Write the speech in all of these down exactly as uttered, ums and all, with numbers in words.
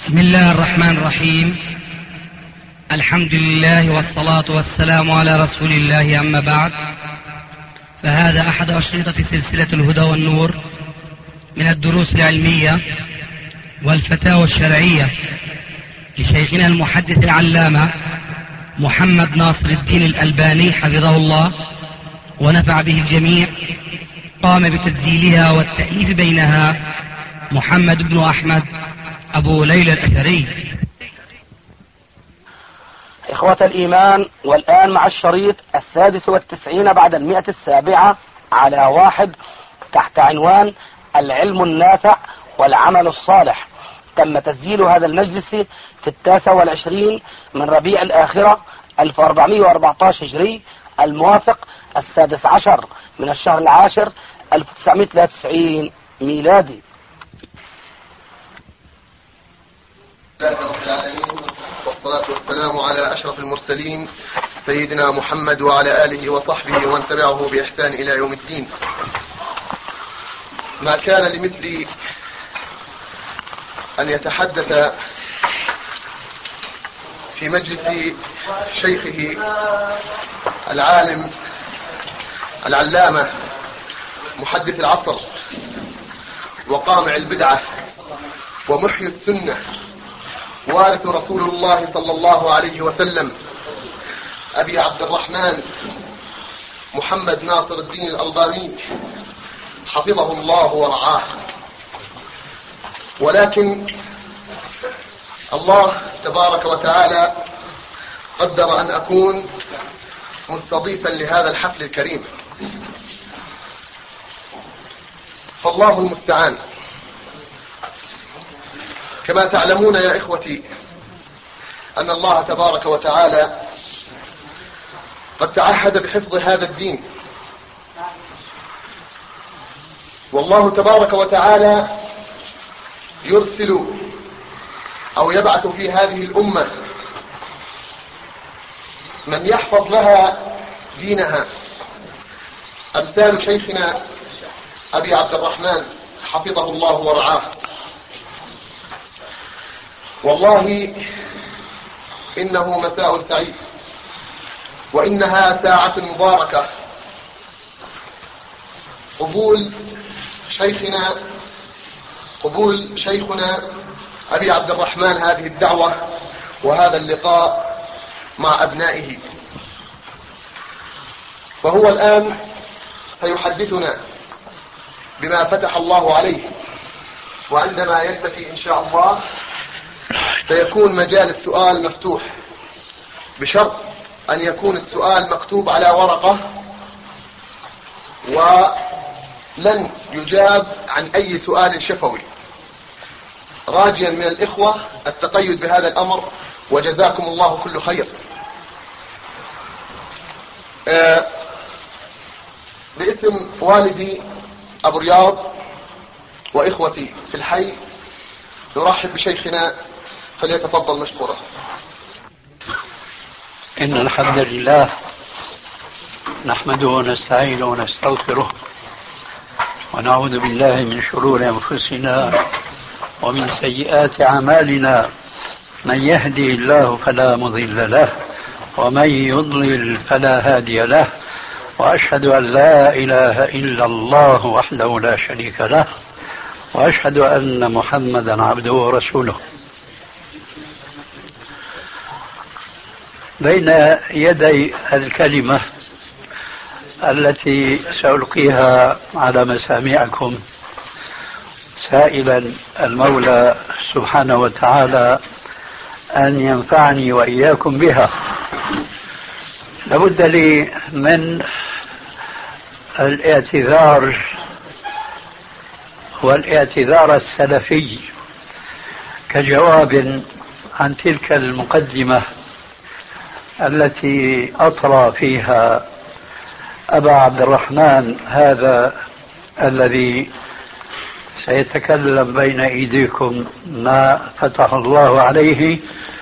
بسم الله الرحمن الرحيم. الحمد لله والصلاة والسلام على رسول الله، أما بعد، فهذا أحد أشرطة سلسلة الهدى والنور من الدروس العلمية والفتاوى الشرعية لشيخنا المحدث العلامة محمد ناصر الدين الألباني حفظه الله ونفع به الجميع. قام بتسجيلها والتأليف بينها محمد بن أحمد أبو ليلى الأثري. إخوة الإيمان، والآن مع الشريط السادس والتسعين بعد المئة السابعة على واحد تحت عنوان العلم النافع والعمل الصالح. تم تسجيل هذا المجلس في التاسع والعشرين من ربيع الآخرة ألف وأربعمائة وأربعة عشر هجري، الموافق السادس عشر من الشهر العاشر ألف وتسعمائة وثلاثة وتسعين ميلادي. الله رب العالمين، والصلاة والسلام على أشرف المرسلين سيدنا محمد وعلى آله وصحبه ومن تبعه بإحسان إلى يوم الدين. ما كان لمثلي أن يتحدث في مجلس شيخه العالم العلامة محدث العصر وقامع البدعة ومحيي السنة وارث رسول الله صلى الله عليه وسلم أبي عبد الرحمن محمد ناصر الدين الألباني حفظه الله ورعاه. ولكن الله تبارك وتعالى قدر أن أكون مستضيفا لهذا الحفل الكريم، فالله المستعان. كما تعلمون يا إخوتي أن الله تبارك وتعالى قد تعهد بحفظ هذا الدين، والله تبارك وتعالى يرسل أو يبعث في هذه الأمة من يحفظ لها دينها، أمثال شيخنا أبي عبد الرحمن حفظه الله ورعاه. والله إنه مساء سعيد، وإنها ساعة مباركة، قبول شيخنا قبول شيخنا أبي عبد الرحمن هذه الدعوة وهذا اللقاء مع أبنائه. فهو الآن سيحدثنا بما فتح الله عليه، وعندما ينتهي إن شاء الله سيكون مجال السؤال مفتوح، بشرط أن يكون السؤال مكتوب على ورقة ولن يجاب عن أي سؤال شفوي، راجيا من الإخوة التقيد بهذا الأمر، وجزاكم الله كل خير. آه باسم والدي أبو رياض وإخوتي في الحي نرحب بشيخنا، فليتفضل مشكورا. إن الحمد لله نحمده ونستعينه ونستغفره ونعوذ بالله من شرور أنفسنا ومن سيئات أعمالنا. من يهدي الله فلا مضل له ومن يضلل فلا هادي له، وأشهد أن لا إله إلا الله وحده لا شريك له، وأشهد أن محمدا عبده ورسوله. بين يدي الكلمة التي سألقيها على مسامعكم سائلا المولى سبحانه وتعالى أن ينفعني وإياكم بها، لابد لي من الاعتذار والاعتذار السلفي كجواب عن تلك المقدمة التي أطرى فيها أبا عبد الرحمن هذا الذي سيتكلم بين أيديكم ما فتح الله عليه.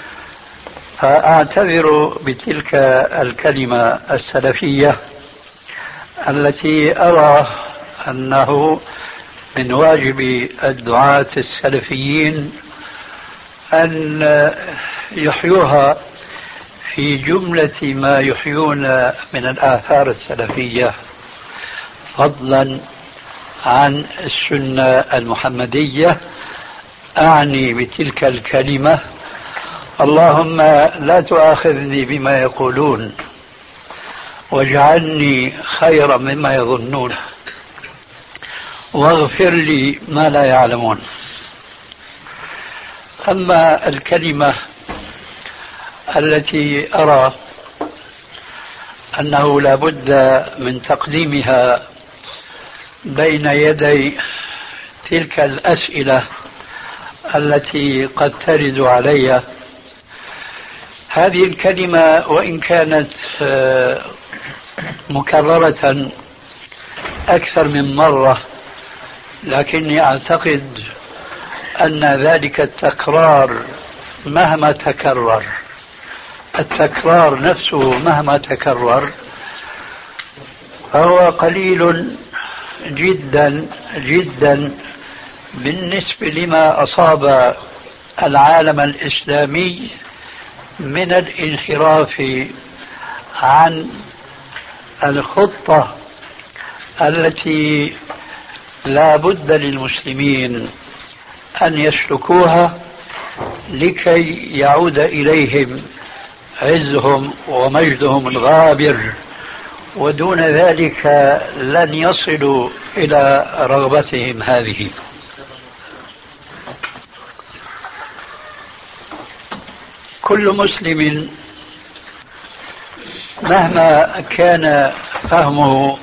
فأعتذر بتلك الكلمة السلفية التي أرى أنه من واجب الدعاة السلفيين أن يحيوها في جملة ما يحيون من الآثار السلفية، فضلا عن السنة المحمدية. أعني بتلك الكلمة اللهم لا تؤاخذني بما يقولون واجعلني خيرا مما يظنون واغفر لي ما لا يعلمون. أما الكلمة التي أرى أنه لا بد من تقديمها بين يدي تلك الأسئلة التي قد ترد علي، هذه الكلمة وإن كانت مكررة أكثر من مرة، لكني أعتقد أن ذلك التكرار مهما تكرر التكرار نفسه مهما تكرر فهو قليل جدا جدا بالنسبة لما أصاب العالم الإسلامي من الانحراف عن الخطة التي لا بد للمسلمين أن يسلكوها لكي يعود إليهم عزهم ومجدهم الغابر، ودون ذلك لن يصلوا إلى رغبتهم هذه. كل مسلم مهما كان فهمه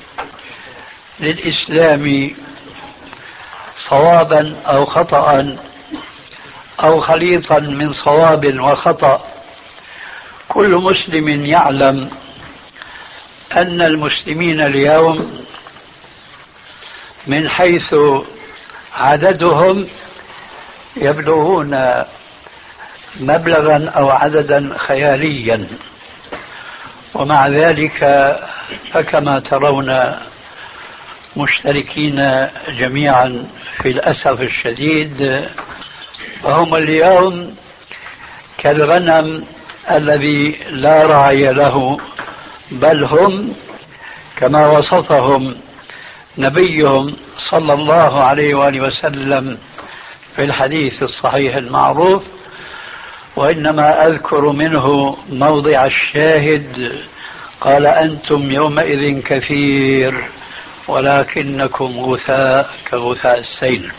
للإسلام صوابا أو خطأ أو خليطا من صواب وخطأ، كل مسلم يعلم أن المسلمين اليوم من حيث عددهم يبلغون مبلغا أو عددا خياليا، ومع ذلك فكما ترون مشتركين جميعا في الأسف الشديد، فهم اليوم كالغنم الذي لا راعي له، بل هم كما وصفهم نبيهم صلى الله عليه وآله وسلم في الحديث الصحيح المعروف، وإنما أذكر منه موضع الشاهد، قال أنتم يومئذ كثير ولكنكم غثاء كغثاء السيل.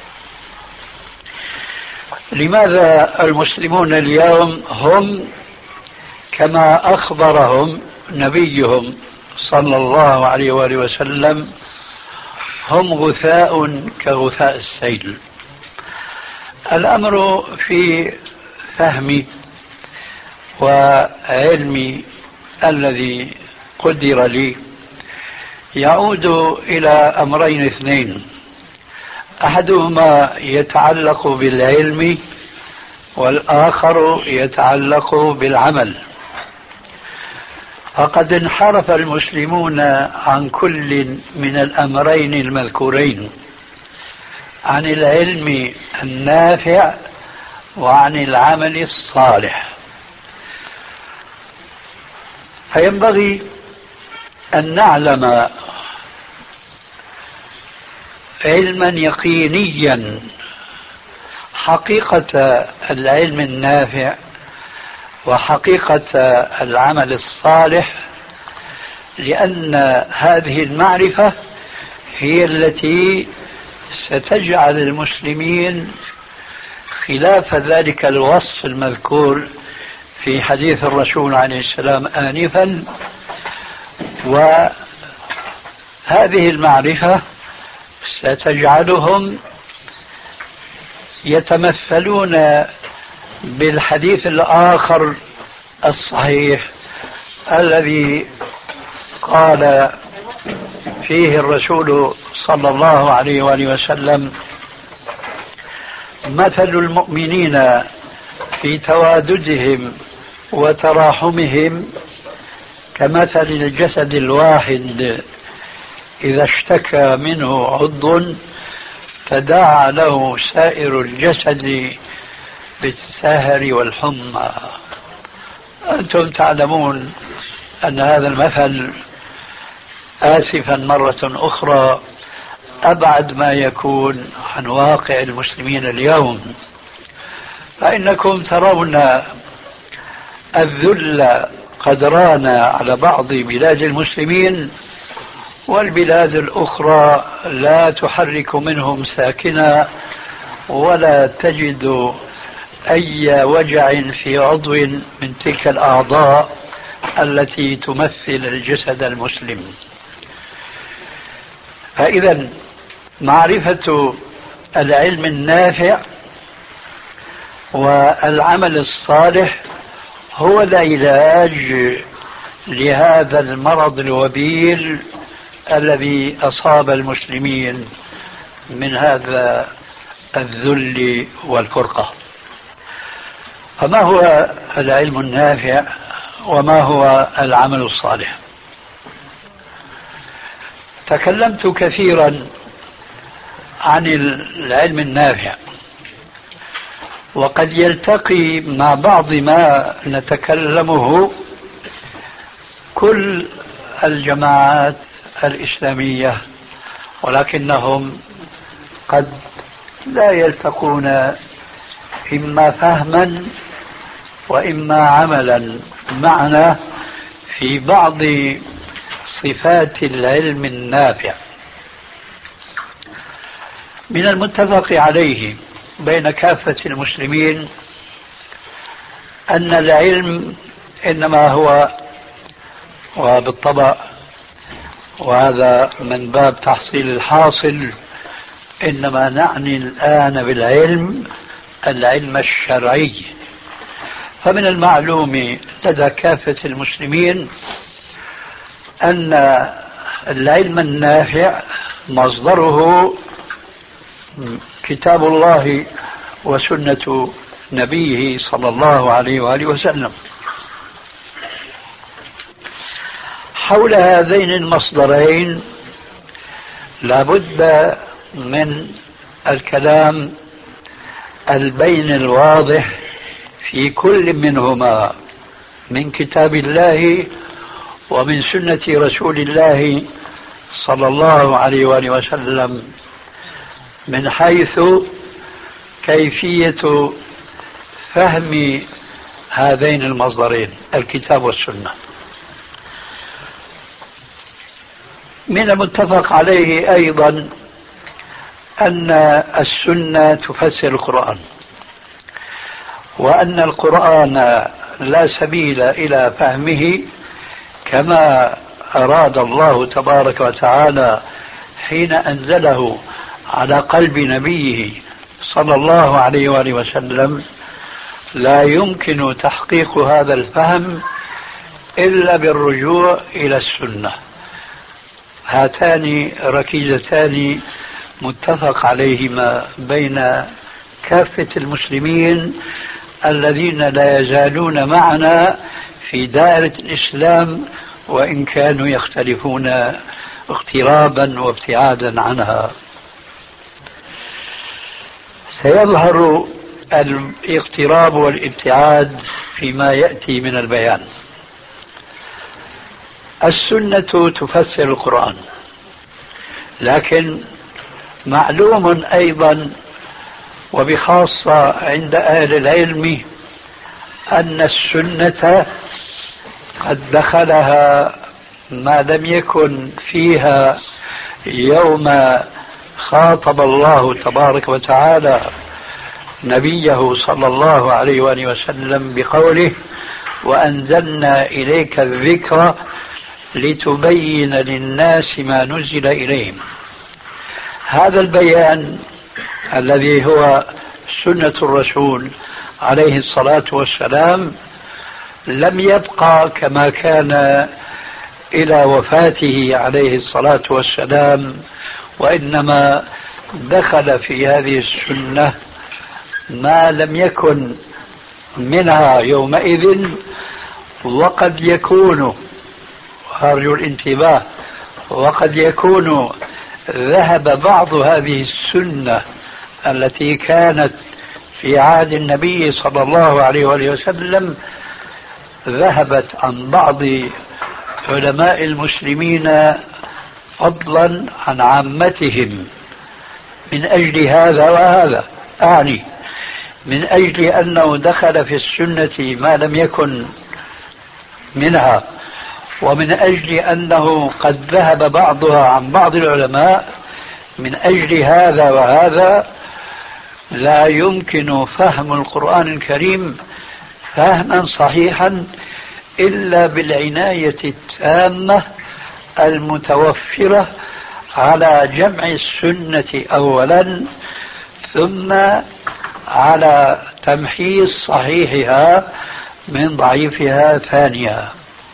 لماذا المسلمون اليوم هم كما أخبرهم نبيهم صلى الله عليه وآله وسلم هم غثاء كغثاء السيل؟ الأمر في فهمي وعلمي الذي قدر لي يعود إلى أمرين اثنين، أحدهما يتعلق بالعلم والآخر يتعلق بالعمل. فقد انحرف المسلمون عن كل من الأمرين المذكورين، عن العلم النافع وعن العمل الصالح. فينبغي أن نعلم علما يقينيا حقيقة العلم النافع وحقيقة العمل الصالح، لأن هذه المعرفة هي التي ستجعل المسلمين خلاف ذلك الوصف المذكور في حديث الرسول عليه السلام آنفا. وهذه المعرفة ستجعلهم يتمثلون بالحديث الآخر الصحيح الذي قال فيه الرسول صلى الله عليه وآله وسلم: مثل المؤمنين في تواددهم وتراحمهم كمثل الجسد الواحد إذا اشتكى منه عضو تداعى له سائر الجسد بالسهر والحمى. أنتم تعلمون أن هذا المثل آسفا مرة أخرى أبعد ما يكون عن واقع المسلمين اليوم، فإنكم ترون الذل قد ران على بعض بلاد المسلمين، والبلاد الأخرى لا تحرك منهم ساكنا ولا تجد أي وجع في عضو من تلك الأعضاء التي تمثل الجسد المسلم. فإذا معرفة العلم النافع والعمل الصالح هو العلاج لهذا المرض الوبيل الذي أصاب المسلمين من هذا الذل والفرقة. فما هو العلم النافع وما هو العمل الصالح؟ تكلمت كثيرا عن العلم النافع، وقد يلتقي مع بعض ما نتكلمه كل الجماعات الإسلامية، ولكنهم قد لا يلتقون إما فهما وإما عملا معنا في بعض صفات العلم النافع. من المتفق عليه بين كافة المسلمين أن العلم إنما هو، وبالطبع وهذا من باب تحصيل الحاصل، إنما نعني الآن بالعلم العلم الشرعي. فمن المعلوم لدى كافة المسلمين أن العلم النافع مصدره كتاب الله وسنة نبيه صلى الله عليه وآله وسلم. حول هذين المصدرين لابد من الكلام البين الواضح في كل منهما من كتاب الله ومن سنة رسول الله صلى الله عليه وآله وسلم، من حيث كيفية فهم هذين المصدرين الكتاب والسنة. من المتفق عليه أيضا أن السنة تفسر القرآن، وأن القرآن لا سبيل إلى فهمه كما أراد الله تبارك وتعالى حين أنزله على قلب نبيه صلى الله عليه وآله وسلم. لا يمكن تحقيق هذا الفهم إلا بالرجوع إلى السنة. هاتان ركيزتان متفق عليهما بين كافة المسلمين الذين لا يزالون معنا في دائرة الإسلام، وإن كانوا يختلفون اقترابا وابتعادا عنها. سيظهر الاقتراب والابتعاد فيما يأتي من البيان. السنة تفسر القرآن، لكن معلوم أيضا وبخاصة عند أهل العلم أن السنة قد دخلها ما لم يكن فيها يوم خاطب الله تبارك وتعالى نبيه صلى الله عليه وآله وسلم بقوله: وأنزلنا إليك الذكر لتبين للناس ما نزل إليهم. هذا البيان الذي هو سنة الرسول عليه الصلاة والسلام لم يبقى كما كان إلى وفاته عليه الصلاة والسلام، وإنما دخل في هذه السنة ما لم يكن منها يومئذ، وقد يكون، أرجو الانتباه، وقد يكون ذهب بعض هذه السنة التي كانت في عهد النبي صلى الله عليه وآله وسلم ذهبت عن بعض علماء المسلمين فضلا عن عامتهم من أجل هذا وهذا، أعني من أجل أنه دخل في السنة ما لم يكن منها، ومن أجل أنه قد ذهب بعضها عن بعض العلماء. من أجل هذا وهذا لا يمكن فهم القرآن الكريم فهما صحيحا إلا بالعناية التامة المتوفرة على جمع السنة أولا، ثم على تمحيص صحيحها من ضعيفها ثانيا.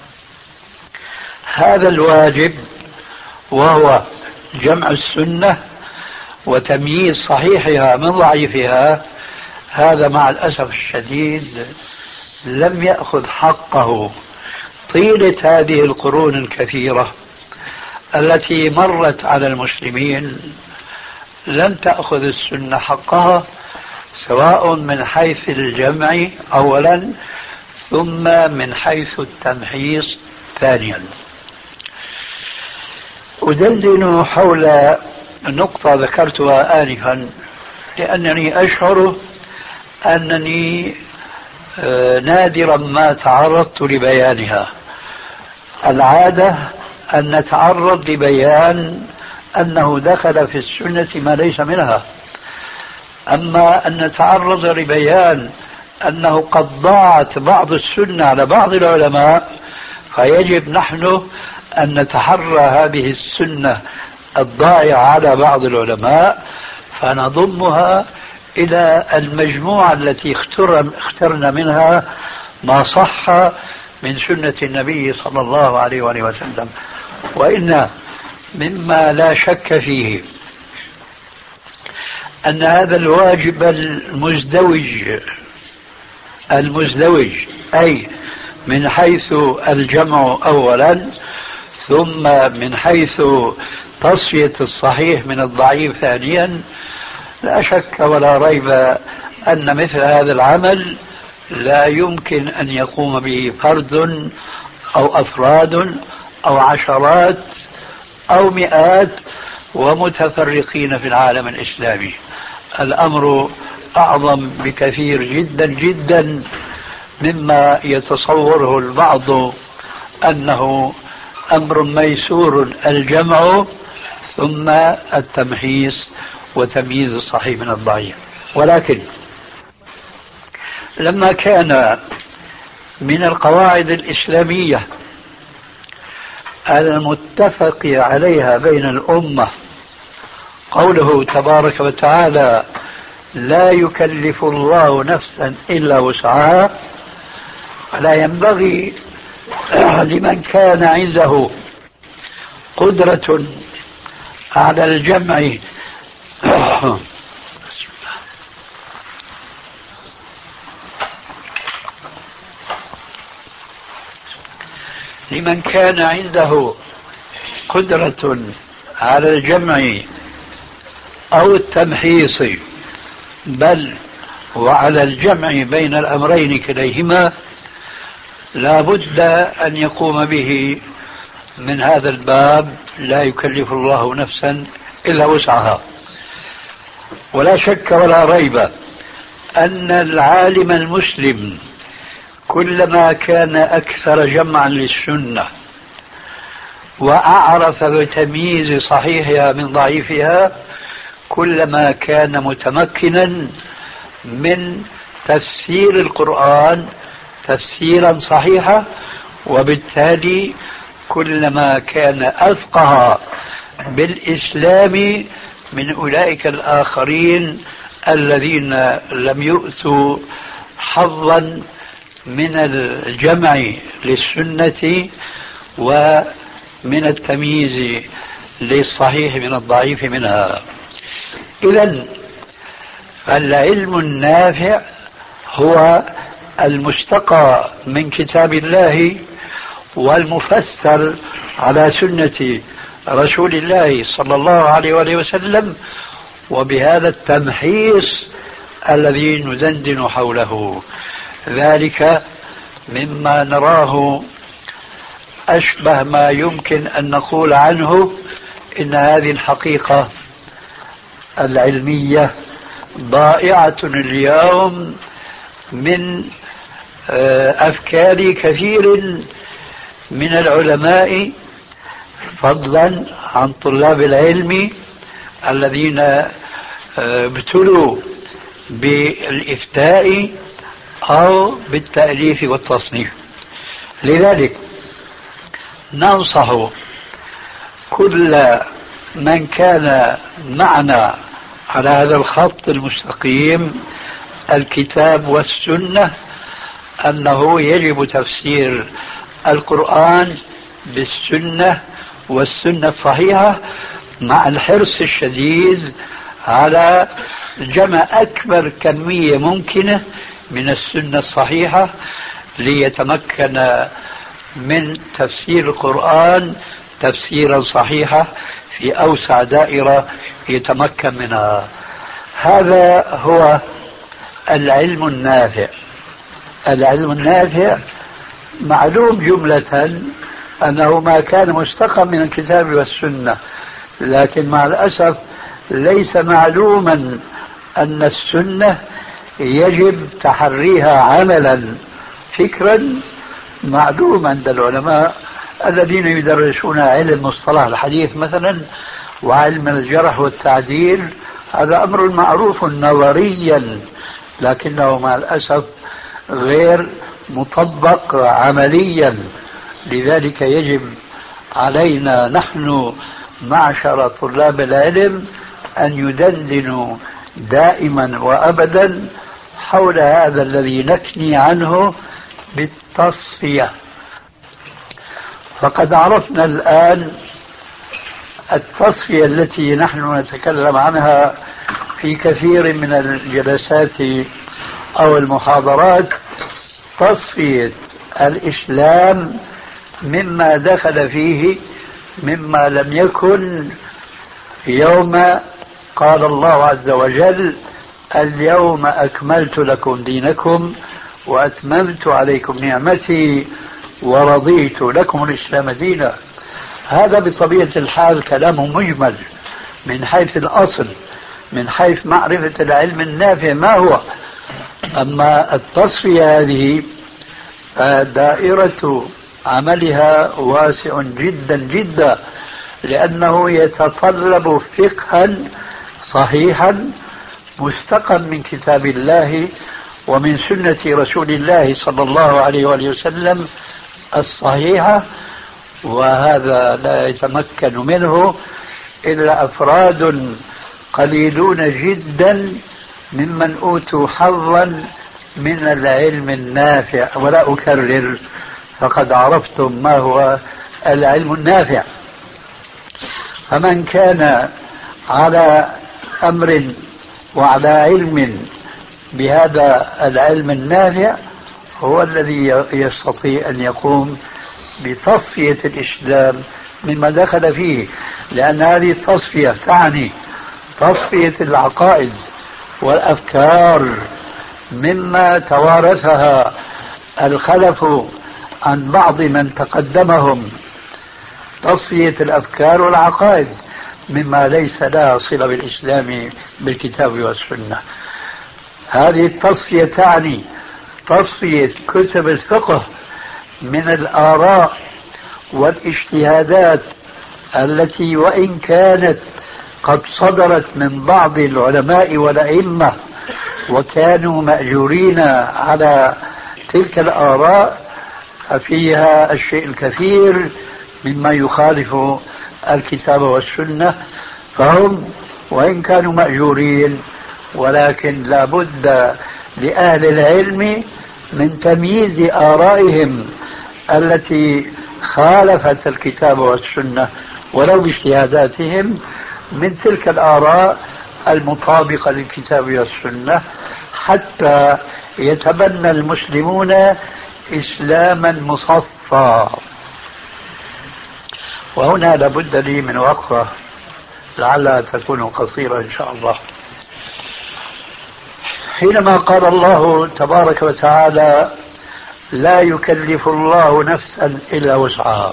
هذا الواجب وهو جمع السنة وتمييز صحيحها من ضعيفها، هذا مع الأسف الشديد لم يأخذ حقه طيلة هذه القرون الكثيرة التي مرت على المسلمين. لم تأخذ السنة حقها سواء من حيث الجمع أولا ثم من حيث التمحيص ثانيا. أدندن حول نقطة ذكرتها آنفا لأنني أشعر أنني نادرا ما تعرضت لبيانها. العادة أن نتعرض لبيان أنه دخل في السنة ما ليس منها، أما أن نتعرض لبيان أنه قد ضاعت بعض السنة على بعض العلماء، فيجب نحن أن نتحرى هذه السنة الضائعة على بعض العلماء فنضمها إلى المجموعة التي اخترنا منها ما صح من سنة النبي صلى الله عليه وآله وسلم. وإن مما لا شك فيه أن هذا الواجب المزدوج المزدوج أي من حيث الجمع أولا ثم من حيث تصفية الصحيح من الضعيف ثانيا، لا شك ولا ريب أن مثل هذا العمل لا يمكن أن يقوم به فرد أو أفراد أو عشرات أو مئات ومتفرقين في العالم الإسلامي. الأمر أعظم بكثير جدا جدا مما يتصوره البعض أنه أمر ميسور الجمع ثم التمحيص وتمييز الصحيح من الضعيف. ولكن لما كان من القواعد الإسلامية المتفق عليها بين الأمة قوله تبارك وتعالى لا يكلف الله نفسا إلا وسعها، فلا ينبغي لمن كان عنده قدرة على الجمع لمن كان عنده قدرة على الجمع أو التمحيص بل وعلى الجمع بين الأمرين كليهما لا بد أن يقوم به من هذا الباب لا يكلف الله نفسا إلا وسعها. ولا شك ولا ريب أن العالم المسلم كلما كان أكثر جمعا للسنة وأعرف بتمييز صحيحها من ضعيفها كلما كان متمكنا من تفسير القرآن تفسيرا صحيحا، وبالتالي كلما كان أفقه بالإسلام من أولئك الآخرين الذين لم يؤتوا حظا من الجمع للسنة ومن التمييز للصحيح من الضعيف منها. إذن فالعلم النافع هو المستقى من كتاب الله والمفسر على سنة رسول الله صلى الله عليه وآله وسلم، وبهذا التمحيص الذي ندندن حوله. ذلك مما نراه أشبه ما يمكن أن نقول عنه إن هذه الحقيقة العلمية ضائعة اليوم من أفكار كثير من العلماء، فضلا عن طلاب العلم الذين ابتلوا بالإفتاء أو بالتأليف والتصنيف. لذلك ننصح كل من كان معنا على هذا الخط المستقيم الكتاب والسنة أنه يجب تفسير القرآن بالسنة والسنة الصحيحة، مع الحرص الشديد على جمع أكبر كمية ممكنة من السنة الصحيحة ليتمكن من تفسير القرآن تفسيرا صحيحا في أوسع دائرة يتمكن منها. هذا هو العلم النافع. العلم النافع معلوم جملة أنه ما كان مستقى من الكتاب والسنة، لكن مع الأسف ليس معلوما أن السنة يجب تحريها عملا فكرا معلوم عند العلماء الذين يدرسون علم مصطلح الحديث مثلا وعلم الجرح والتعديل. هذا أمر معروف نظريا، لكنه مع الأسف غير مطبق عمليا. لذلك يجب علينا نحن معشر طلاب العلم أن يدندنوا دائما وأبدا حول هذا الذي نكني عنه بالتصفية. فقد عرفنا الآن التصفية التي نحن نتكلم عنها في كثير من الجلسات أو المحاضرات، تصفية الإسلام مما دخل فيه مما لم يكن يوم قال الله عز وجل اليوم أكملت لكم دينكم وأتممت عليكم نعمتي ورضيت لكم الإسلام دينا. هذا بطبيعة الحال كلام مجمل من حيث الأصل، من حيث معرفة العلم النافع ما هو. أما التصفية هذه دائرة عملها واسع جدا جدا، لأنه يتطلب فقها صحيحا مستقى من كتاب الله ومن سنة رسول الله صلى الله عليه وآله وسلم الصحيحة، وهذا لا يتمكن منه إلا أفراد قليلون جدا ممن أوتوا حظا من العلم النافع. ولا أكرر، فقد عرفتم ما هو العلم النافع. فمن كان على أمر وعلى علم بهذا العلم النافع هو الذي يستطيع أن يقوم بتصفية الإسلام مما دخل فيه، لأن هذه التصفية تعني تصفية العقائد والأفكار مما توارثها الخلف عن بعض من تقدمهم، تصفية الأفكار والعقائد مما ليس لها صلة بالإسلام بالكتاب والسنة. هذه التصفية تعني تصفية كتب الفقه من الآراء والاجتهادات التي وإن كانت قد صدرت من بعض العلماء والأئمة وكانوا مأجورين على تلك الآراء، ففيها الشيء الكثير مما يخالف الكتاب والسنة، فهم وإن كانوا مأجورين ولكن لا بد لأهل العلم من تمييز آرائهم التي خالفت الكتاب والسنة ولو باجتهاداتهم من تلك الآراء المطابقة للكتاب والسنة، حتى يتبنى المسلمون إسلاما مصفى. وهنا لابد لي من وقفة لعلها تكون قصيرة إن شاء الله. حينما قال الله تبارك وتعالى لا يكلف الله نفسا إلا وسعها،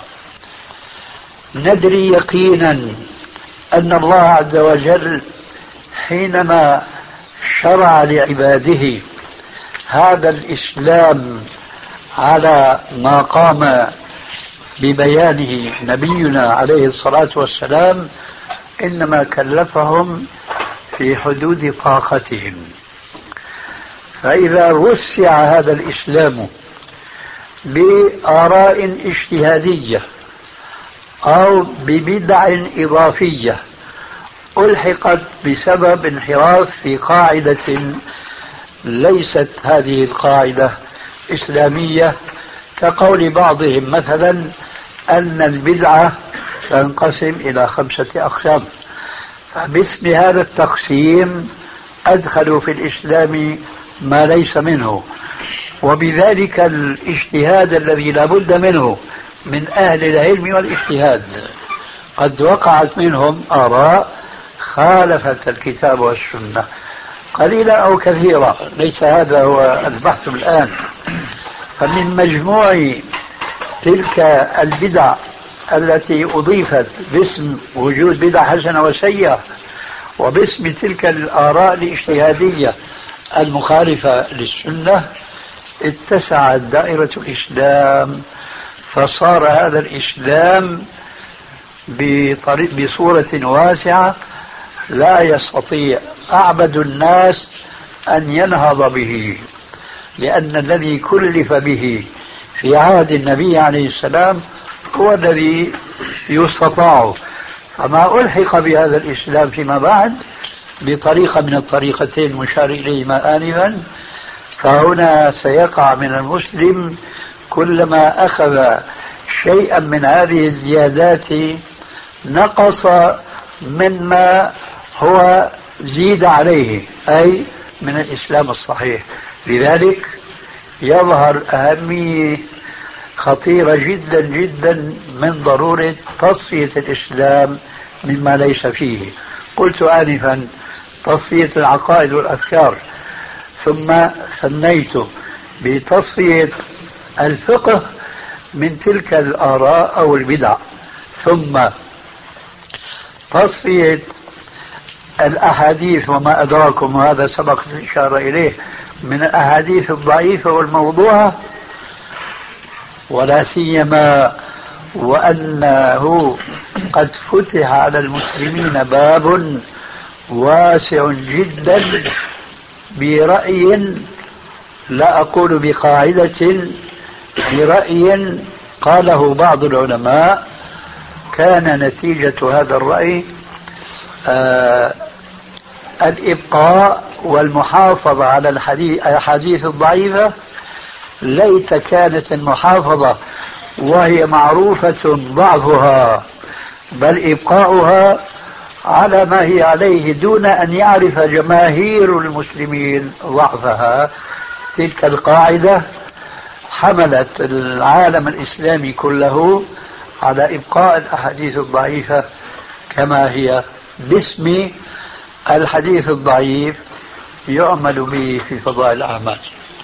ندري يقينا أن الله عز وجل حينما شرع لعباده هذا الإسلام على ما قام ببيانه نبينا عليه الصلاة والسلام إنما كلفهم في حدود طاقتهم. فإذا وسع هذا الإسلام بآراء اجتهادية أو ببدع إضافية ألحقت بسبب انحراف في قاعدة ليست هذه القاعدة إسلامية، كقول بعضهم مثلا أن البدعة تنقسم إلى خمسة أقسام، فباسم هذا التقسيم أدخلوا في الإسلام ما ليس منه، وبذلك الاجتهاد الذي لا بد منه من أهل العلم والاجتهاد قد وقعت منهم آراء خالفت الكتاب والسنة قليلا أو كثيرا، ليس هذا هو البحث الآن. فمن مجموع تلك البدع التي أضيفت باسم وجود بدع حسنة وسيئة وباسم تلك الآراء الاجتهادية المخالفة للسنة اتسعت دائرة الإسلام، فصار هذا الإسلام بصورة واسعة لا يستطيع أعبد الناس أن ينهض به، لأن الذي كلف به في عهد النبي عليه السلام هو الذي يستطاع. فما ألحق بهذا الإسلام فيما بعد بطريقة من الطريقتين المشار إليهما آنفا، فهنا سيقع من المسلم كلما أخذ شيئا من هذه الزيادات نقص مما هو زيد عليه، أي من الإسلام الصحيح. لذلك يظهر أهمية خطيرة جدا جدا من ضرورة تصفية الإسلام مما ليس فيه. قلت آنفا تصفية العقائد والأفكار، ثم ثنيت بتصفية الفقه من تلك الآراء أو البدع، ثم تصفية الأحاديث وما أدراكم، وهذا سبق الإشارة إليه، من الأحاديث الضعيفة والموضوعة، ولا سيما وأنه قد فتح على المسلمين باب واسع جدا برأي، لا أقول بقاعدة، برأي قاله بعض العلماء كان نتيجة هذا الرأي آه الإبقاء والمحافظة على الحديث الضعيفة. ليت كانت المحافظة وهي معروفة ضعفها، بل إبقاؤها على ما هي عليه دون أن يعرف جماهير المسلمين ضعفها. تلك القاعدة حملت العالم الإسلامي كله على إبقاء الأحاديث الضعيفة كما هي، باسم الحديث الضعيف يعمل به في فضائل الأعمال.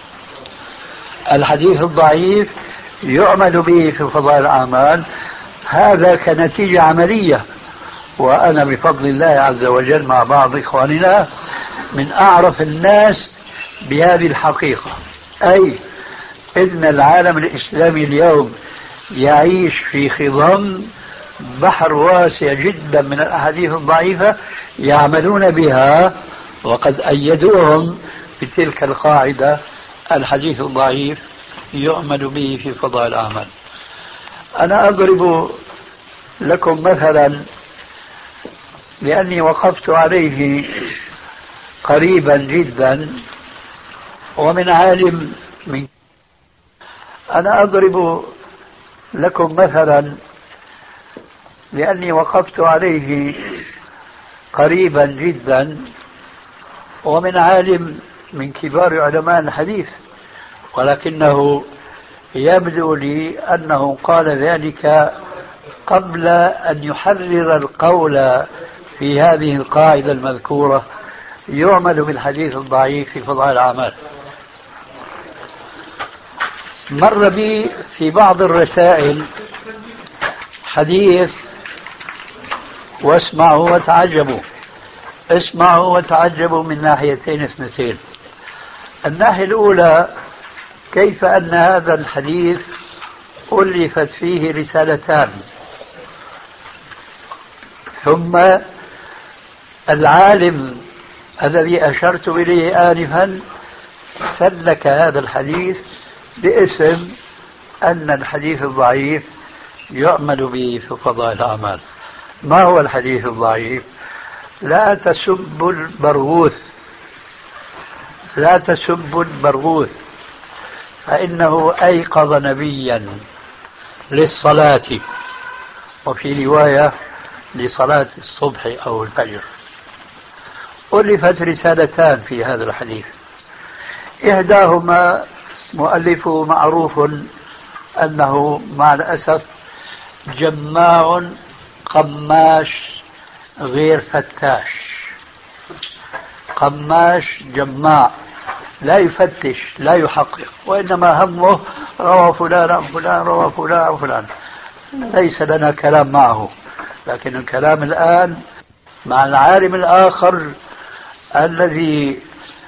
الحديث الضعيف يعمل به في فضائل الأعمال، هذا كنتيجة عملية. وأنا بفضل الله عز وجل مع بعض إخواننا من أعرف الناس بهذه الحقيقة، أي إن العالم الإسلامي اليوم يعيش في خضم بحر واسع جدا من الأحاديث الضعيفة يعملون بها، وقد أيدوهم بتلك القاعدة الحديث الضعيف يعمل به في فضائل الأعمال. أنا أضرب لكم مثلا لأني وقفت عليه قريبا جدا ومن عالم من أنا أضرب لكم مثلا لأني وقفت عليه قريبا جدا ومن عالم من كبار علماء الحديث، ولكنه يبدو لي أنه قال ذلك قبل أن يحرر القول في هذه القاعدة المذكورة، يعمل بالحديث الضعيف في فضائل الأعمال. مر بي في بعض الرسائل حديث واسمعوا وتعجبوا. اسمعوا وتعجبوا من ناحيتين اثنتين. الناحية الأولى كيف أن هذا الحديث ألفت فيه رسالتان، ثم العالم الذي أشرت إليه آنفا سلك هذا الحديث باسم أن الحديث الضعيف يعمل به في فضائل الأعمال. ما هو الحديث الضعيف؟ لا تسبوا البرغوث، لا تسبوا البرغوث فإنه أيقظ نبيا للصلاة، وفي رواية لصلاة الصبح أو الفجر. ألفت رسالتان في هذا الحديث، إحداهما مؤلفه معروف أنه مع الأسف جماع قماش غير فتاش. قماش جماع لا يفتش لا يحقق، وإنما همه روى فلان عن فلان روى فلان عن فلان، ليس لنا كلام معه. لكن الكلام الآن مع العالم الآخر الذي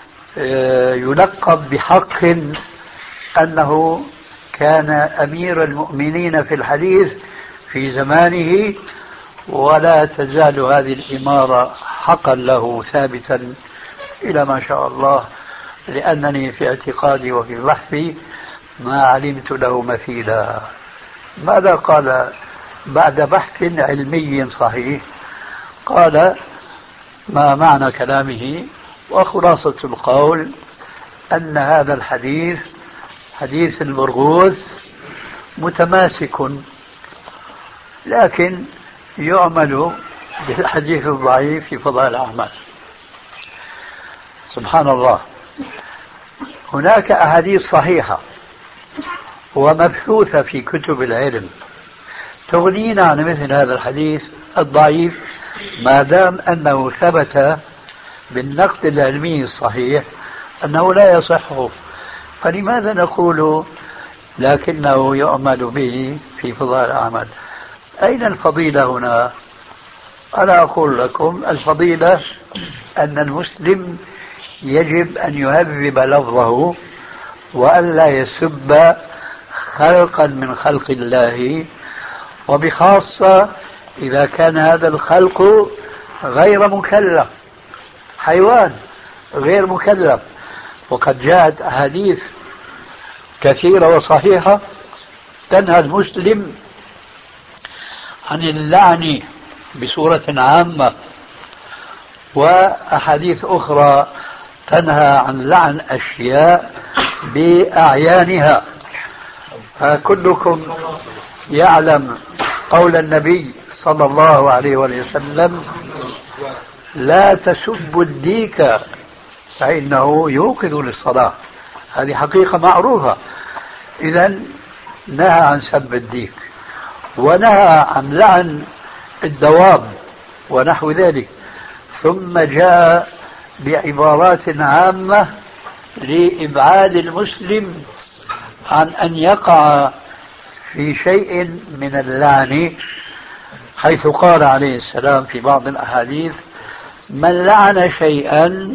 يلقب بحق أنه كان أمير المؤمنين في الحديث في زمانه، ولا تزال هذه الإمارة حقا له ثابتا إلى ما شاء الله، لأنني في اعتقادي وفي بحثي ما علمت له مثيلا. ماذا قال بعد بحث علمي صحيح؟ قال ما معنى كلامه وخلاصة القول أن هذا الحديث حديث البرغوث متماسك، لكن يعمل بالحديث الضعيف في فضائل الأعمال. سبحان الله، هناك أحاديث صحيحة ومبثوثة في كتب العلم تغنينا عن مثل هذا الحديث الضعيف ما دام أنه ثبت بالنقد العلمي الصحيح أنه لا يصح. فلماذا نقول لكنه يعمل به في فضائل الأعمال؟ أين الفضيلة هنا؟ أنا أقول لكم الفضيلة أن المسلم يجب أن يهذب لفظه وأن لا يسب خلقا من خلق الله، وبخاصة إذا كان هذا الخلق غير مكلف، حيوان غير مكلف. وقد جاءت أحاديث كثيرة وصحيحة تنهى المسلم عن اللعن بصورة عامة، وأحاديث أخرى تنهى عن لعن أشياء بأعيانها. فكلكم يعلم قول النبي صلى الله عليه وسلم لا تسبوا الديك فإنه يوقظ للصلاة. هذه حقيقة معروفة. إذن نهى عن سب الديك، ونهى عن لعن الدواب ونحو ذلك، ثم جاء بعبارات عامة لإبعاد المسلم عن أن يقع في شيء من اللعن، حيث قال عليه السلام في بعض الأحاديث من لعن شيئا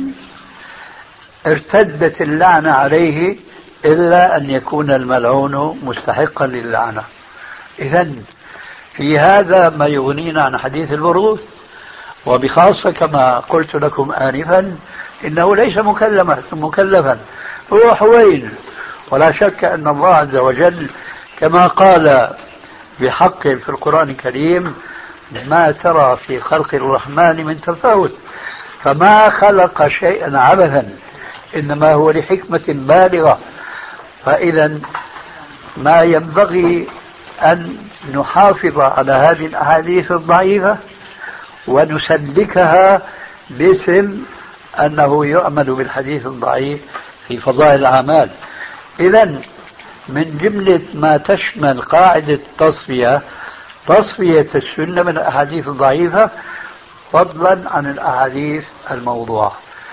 ارتدت اللعنة عليه إلا أن يكون الملعون مستحقا للعنة. إذن في هذا ما يغنينا عن حديث البرغوث، وبخاصة كما قلت لكم آنفا إنه ليس مكلفا مكلفا هو حوين. ولا شك أن الله عز وجل كما قال بحق في القرآن الكريم ما ترى في خلق الرحمن من تفاوت، فما خلق شيئا عبثا إنما هو لحكمة بالغة. فإذا ما ينبغي أن نحافظ على هذه الأحاديث الضعيفة ونسلكها باسم أنه يعمل بالحديث الضعيف في فضائل الأعمال. إذن من جملة ما تشمل قاعدة التصفية تصفية السنة من الأحاديث الضعيفة فضلا عن الأحاديث الموضوعة.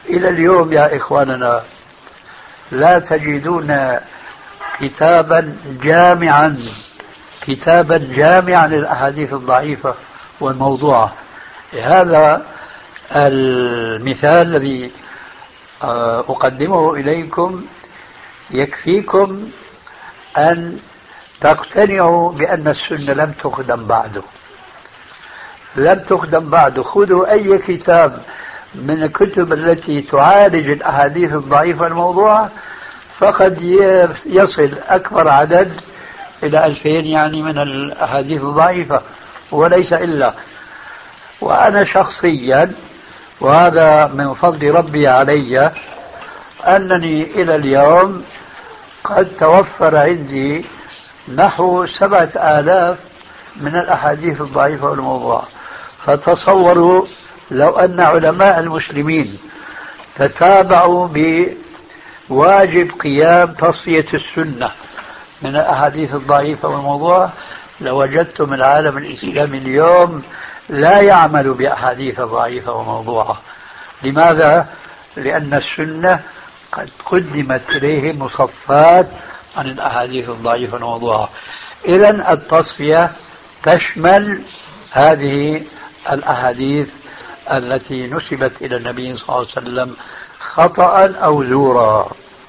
إلى اليوم يا إخواننا لا تجدون كتابا جامعا كتابا جامعا للأحاديث الضعيفة والموضوعة. هذا المثال الذي أقدمه إليكم يكفيكم أن تقتنعوا بأن السنة لم تخدم بعده لم تخدم بعده. خذوا أي كتاب من الكتب التي تعالج الأحاديث الضعيفة الموضوعة فقد يصل أكبر عدد إلى ألفين يعني من الأحاديث الضعيفة وليس إلا. وأنا شخصيا وهذا من فضل ربي علي أنني إلى اليوم قد توفر عندي نحو سبعة آلاف من الأحاديث الضعيفة والموضوعة. فتصوروا لو أن علماء المسلمين تتابعوا بواجب قيام تصفية السنة من الأحاديث الضعيفة والموضوعة لوجدتم العالم الإسلامي اليوم لا يعمل بأحاديث ضعيفة وموضوعة. لماذا؟ لأن السنة قد قدمت إليه مصفات عن الأحاديث الضعيفة والموضوعة. إذن التصفية تشمل هذه الأحاديث التي نسبت إلى النبي صلى الله عليه وسلم خطأ أو زورا.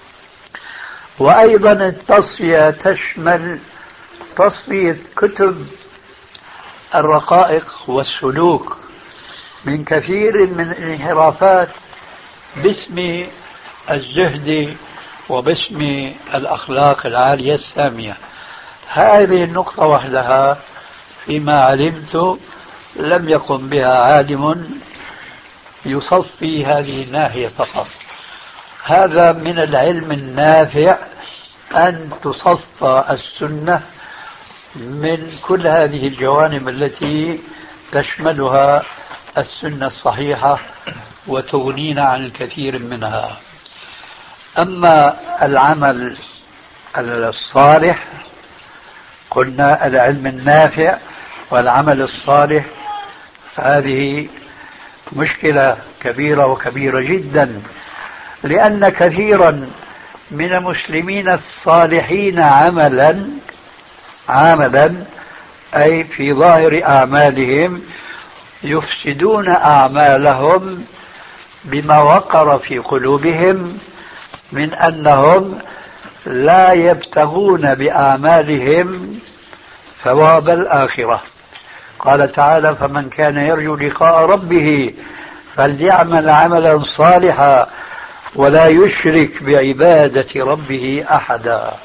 وأيضا التصفية تشمل تصفية كتب الرقائق والسلوك من كثير من الانحرافات باسم الزهد وباسم الأخلاق العالية السامية. هذه النقطة وحدها فيما علمت لم يقم بها عالم يصفي هذه الناحية فقط. هذا من العلم النافع أن تصفى السنة من كل هذه الجوانب التي تشملها السنة الصحيحة وتغنينا عن الكثير منها. أما العمل الصالح قلنا العلم النافع والعمل الصالح هذه مشكلة كبيرة وكبيرة جدا، لأن كثيرا من المسلمين الصالحين عملا عملا أي في ظاهر أعمالهم يفسدون أعمالهم بما وقر في قلوبهم من أنهم لا يبتغون بأعمالهم ثواب الآخرة. قال تعالى: فمن كان يرجو لقاء ربه فليعمل عملا صالحا ولا يشرك بعبادة ربه أحدا.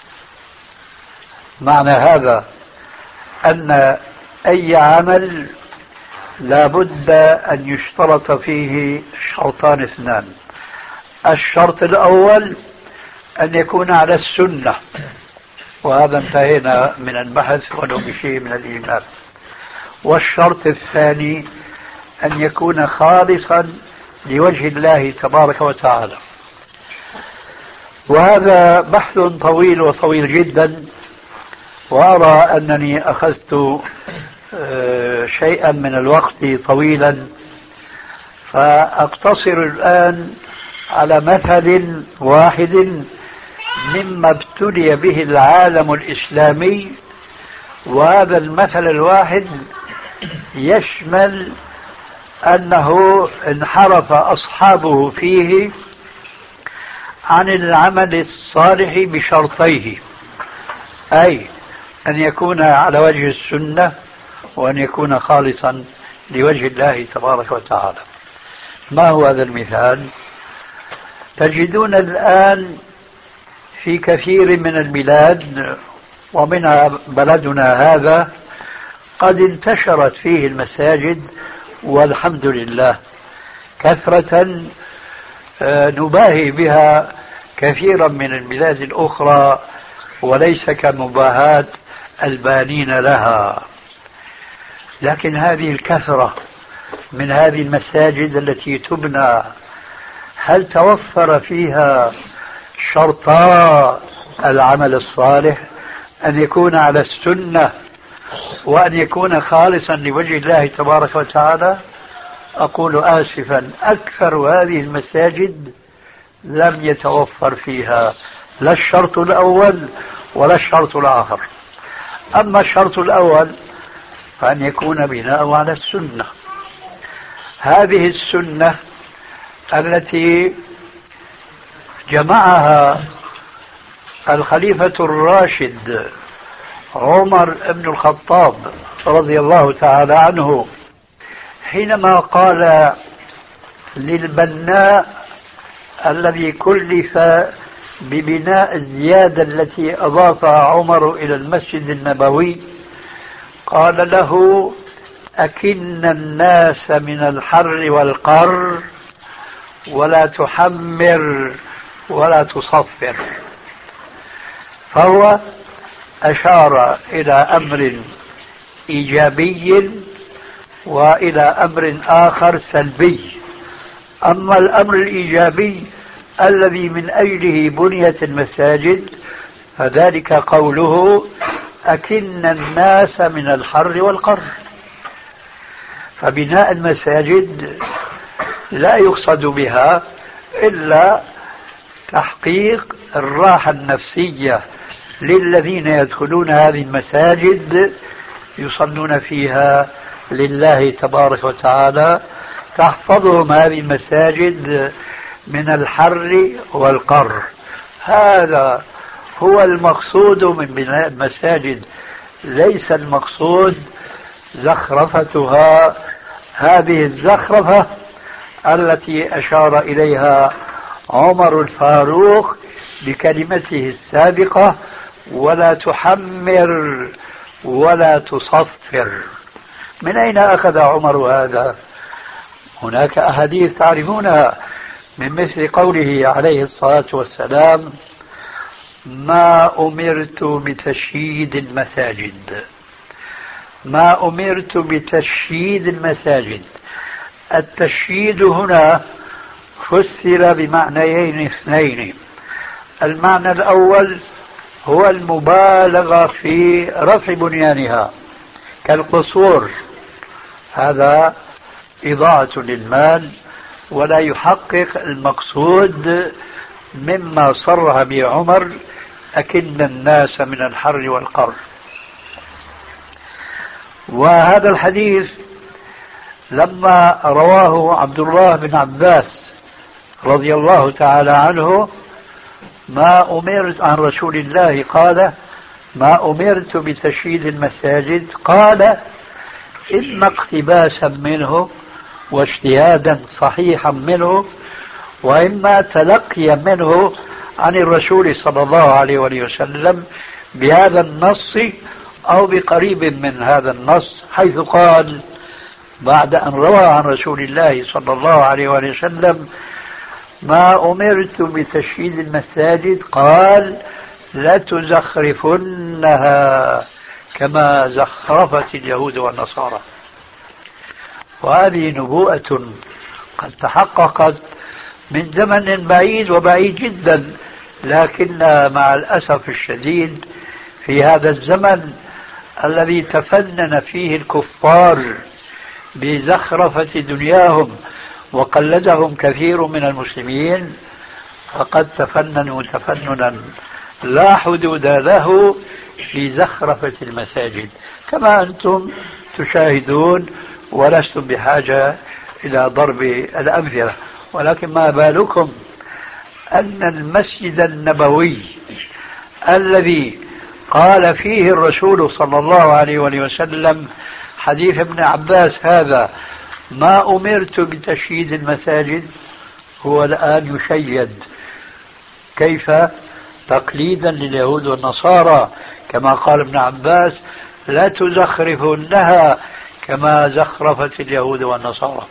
معنى هذا أن أي عمل لا بد أن يشترط فيه شرطان اثنان. الشرط الأول أن يكون على السنة، وهذا انتهينا من البحث ولو بشيء من الإيمان. والشرط الثاني أن يكون خالصا لوجه الله تبارك وتعالى. وهذا بحث طويل وطويل جدا، وأرى أنني أخذت شيئا من الوقت طويلا، فأقتصر الآن على مثل واحد مما ابتلي به العالم الإسلامي. وهذا المثل الواحد يشمل أنه انحرف أصحابه فيه عن العمل الصالح بشرطيه، أي أن يكون على وجه السنة وأن يكون خالصا لوجه الله تبارك وتعالى. ما هو هذا المثال؟ تجدون الآن في كثير من البلاد ومنها بلدنا هذا قد انتشرت فيه المساجد والحمد لله كثرة نباهي بها كثيرا من البلاد الأخرى، وليس كمباهاة البانين لها. لكن هذه الكثرة من هذه المساجد التي تبنى هل توفر فيها شرطا العمل الصالح؟ أن يكون على السنة وأن يكون خالصا لوجه الله تبارك وتعالى؟ أقول آسفا أكثر هذه المساجد لم يتوفر فيها لا الشرط الأول ولا الشرط الآخر. أما الشرط الأول فأن يكون بناء على السنة، هذه السنة التي جمعها الخليفة الراشد عمر بن الخطاب رضي الله تعالى عنه حينما قال للبناء الذي كلف ببناء الزيادة التي أضافها عمر إلى المسجد النبوي، قال له: أكن الناس من الحر والقر ولا تحمر ولا تصفر. فهو أشار إلى أمر إيجابي وإلى أمر آخر سلبي. أما الأمر الإيجابي الذي من أجله بنيت المساجد فذلك قوله: أكن الناس من الحر والقر. فبناء المساجد لا يقصد بها إلا تحقيق الراحة النفسية للذين يدخلون هذه المساجد يصلون فيها لله تبارك وتعالى، تحفظهم هذه المساجد من الحر والقر. هذا هو المقصود من بناء المساجد، ليس المقصود زخرفتها، هذه الزخرفة التي أشار إليها عمر الفاروق بكلمته السابقة: ولا تحمر ولا تصفر. من أين أخذ عمر هذا؟ هناك أحاديث تعرفونها من مثل قوله عليه الصلاة والسلام: ما أمرت بتشييد المساجد. ما أمرت بتشييد المساجد. التشييد هنا فسر بمعنيين اثنين. المعنى الأول هو المبالغة في رفع بنيانها كالقصور، هذا إضاعة للمال ولا يحقق المقصود مما صرح به عمر: أكن الناس من الحر والقر. وهذا الحديث لما رواه عبد الله بن عباس رضي الله تعالى عنه: ما أمرت عن رسول الله قال: ما أمرت بتشييد المساجد، قال: إما اقتباسا منه واجتهادا صحيحا منه، وإما تلقيا منه عن الرسول صلى الله عليه وسلم بهذا النص أو بقريب من هذا النص، حيث قال بعد أن روى عن رسول الله صلى الله عليه وسلم: ما أمرت بتشييد المساجد، قال: لتزخرفنها كما زخرفت اليهود والنصارى. وهذه نبوءة قد تحققت من زمن بعيد وبعيد جدا، لكن مع الأسف الشديد في هذا الزمن الذي تفنن فيه الكفار بزخرفة دنياهم وقلدهم كثير من المسلمين، فقد تفننوا تفننا لا حدود له في زخرفة المساجد كما أنتم تشاهدون، ولستم بحاجة إلى ضرب الأمثلة. ولكن ما بالكم أن المسجد النبوي الذي قال فيه الرسول صلى الله عليه وسلم حديث ابن عباس هذا: ما أمرت بتشييد المساجد، هو الآن يشيد. كيف؟ تقليدا لليهود والنصارى، كما قال ابن عباس: لا تزخرفنها كما زخرفت اليهود والنصارى.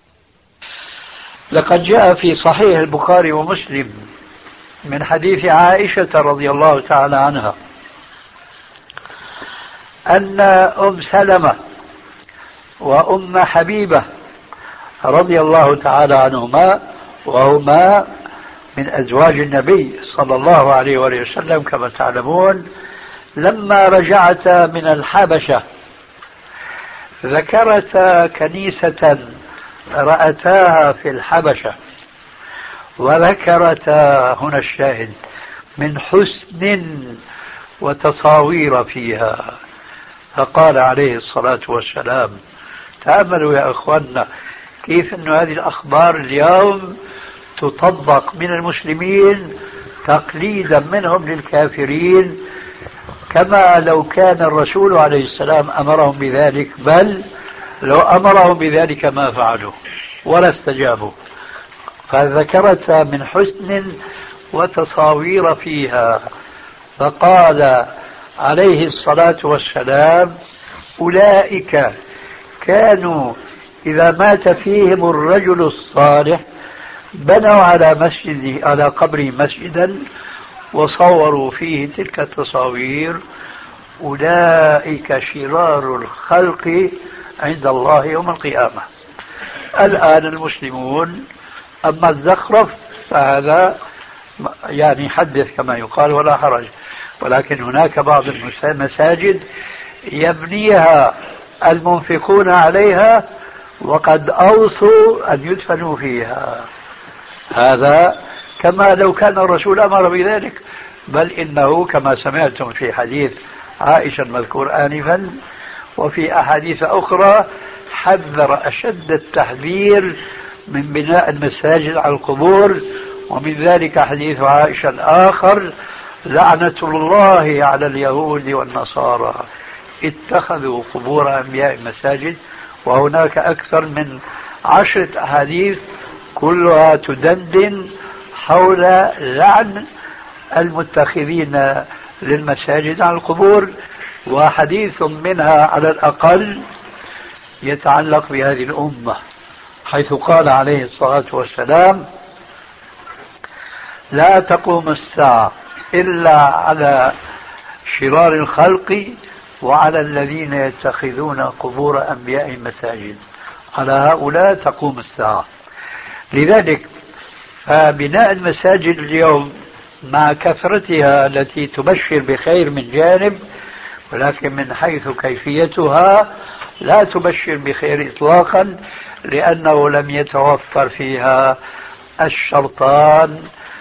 لقد جاء في صحيح البخاري ومسلم من حديث عائشة رضي الله تعالى عنها أن أم سلمة وأم حبيبة رضي الله تعالى عنهما، وهما من أزواج النبي صلى الله عليه وسلم كما تعلمون، لما رجعتا من الحبشة ذكرتا كنيسة رأتاها في الحبشة وذكرتا هنا الشاهد من حسن وتصاوير فيها، فقال عليه الصلاة والسلام: تأملوا يا أخواننا كيف أن هذه الأخبار اليوم تطبق من المسلمين تقليدا منهم للكافرين، كما لو كان الرسول عليه السلام أمرهم بذلك، بل لو أمرهم بذلك ما فعلوا ولا استجابوا. فذكرت من حسن وتصاوير فيها، فقال عليه الصلاة والسلام: أولئك كانوا إذا مات فيهم الرجل الصالح بنوا على مسجده على قبره مسجدا وصوروا فيه تلك التصاوير، أولئك شرار الخلق عند الله يوم القيامة. الآن المسلمون أما الزخرف فهذا يعني حدث كما يقال ولا حرج، ولكن هناك بعض المساجد يبنيها المنفقون عليها وقد أوصوا أن يدفنوا فيها، هذا كما لو كان الرسول أمر بذلك، بل إنه كما سمعتم في حديث عائشة المذكور آنفا وفي أحاديث أخرى حذر أشد التحذير من بناء المساجد على القبور، ومن ذلك حديث عائشة الآخر: لعنة الله على اليهود والنصارى اتخذوا قبور أنبياء مساجد. وهناك أكثر من عشرة أحاديث كلها تدندن حول لعن المتخذين للمساجد على القبور، وحديث منها على الأقل يتعلق بهذه الأمة، حيث قال عليه الصلاة والسلام: لا تقوم الساعة إلا على شرار الخلق وعلى الذين يتخذون قبور أنبياء مساجد، على هؤلاء تقوم الساعة. لذلك فبناء المساجد اليوم مع كثرتها التي تبشر بخير من جانب، ولكن من حيث كيفيتها لا تبشر بخير إطلاقا، لأنه لم يتوفر فيها الشرطان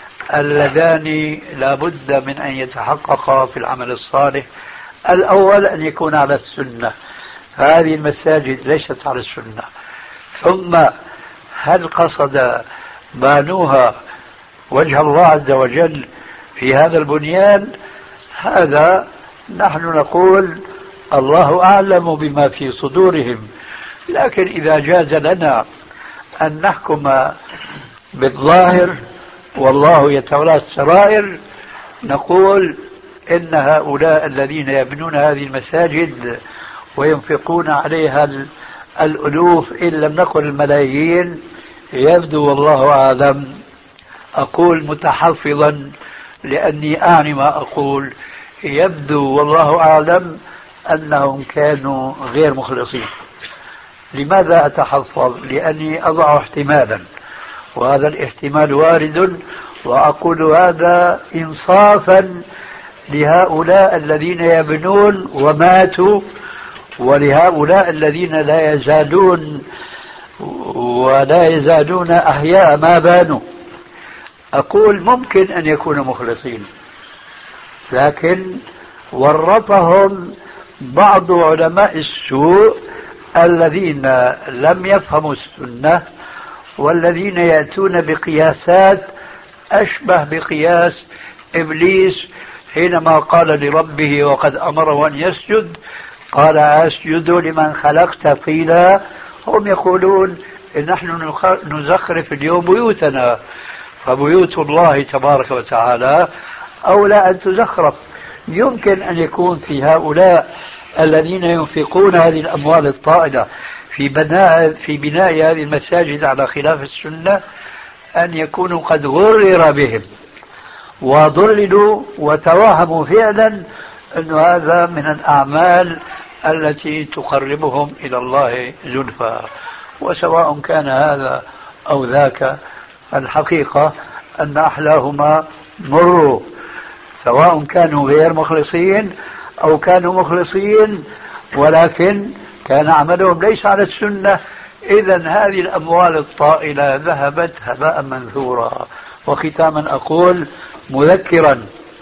اللذان لا بد من أن يتحققا في العمل الصالح. الأول أن يكون على السنة، هذه المساجد ليست على السنة. ثم هل قصد بانوها وجه الله عز وجل في هذا البنيان؟ هذا نحن نقول الله أعلم بما في صدورهم، لكن إذا جاز لنا أن نحكم بالظاهر والله يتولى السرائر نقول إن هؤلاء الذين يبنون هذه المساجد وينفقون عليها الألوف إن لم نقل الملايين، يبدو والله أعلم، أقول متحفظا لأني أعني ما أقول، يبدو والله أعلم أنهم كانوا غير مخلصين. لماذا أتحفظ؟ لأني أضع احتمالا، وهذا الاحتمال وارد، وأقول هذا إنصافا لهؤلاء الذين يبنون وماتوا، ولهؤلاء الذين لا يزالون ولا يزالون أحياء ما بانوا. أقول ممكن أن يكونوا مخلصين، لكن ورطهم بعض علماء السوء الذين لم يفهموا السنة، والذين يأتون بقياسات أشبه بقياس إبليس حينما قال لربه وقد أمره أن يسجد قال: أسجد لمن خلقت طينا. هم يقولون إن نحن نزخرف اليوم بيوتنا، فبيوت الله تبارك وتعالى أولى أن تزخرف. يمكن أن يكون في هؤلاء الذين ينفقون هذه الأموال الطائلة في بناء في بناء هذه المساجد على خلاف السنة أن يكونوا قد غرر بهم وضللوا وتوهموا فعلا أن هذا من الأعمال التي تقربهم إلى الله زلفى. وسواء كان هذا أو ذاك، الحقيقة أن أحلاهما مروا، سواء كانوا غير مخلصين أو كانوا مخلصين ولكن كان عملهم ليس على السنة، إذا هذه الأموال الطائلة ذهبت هباء منثورا. وختاما أقول مذكرا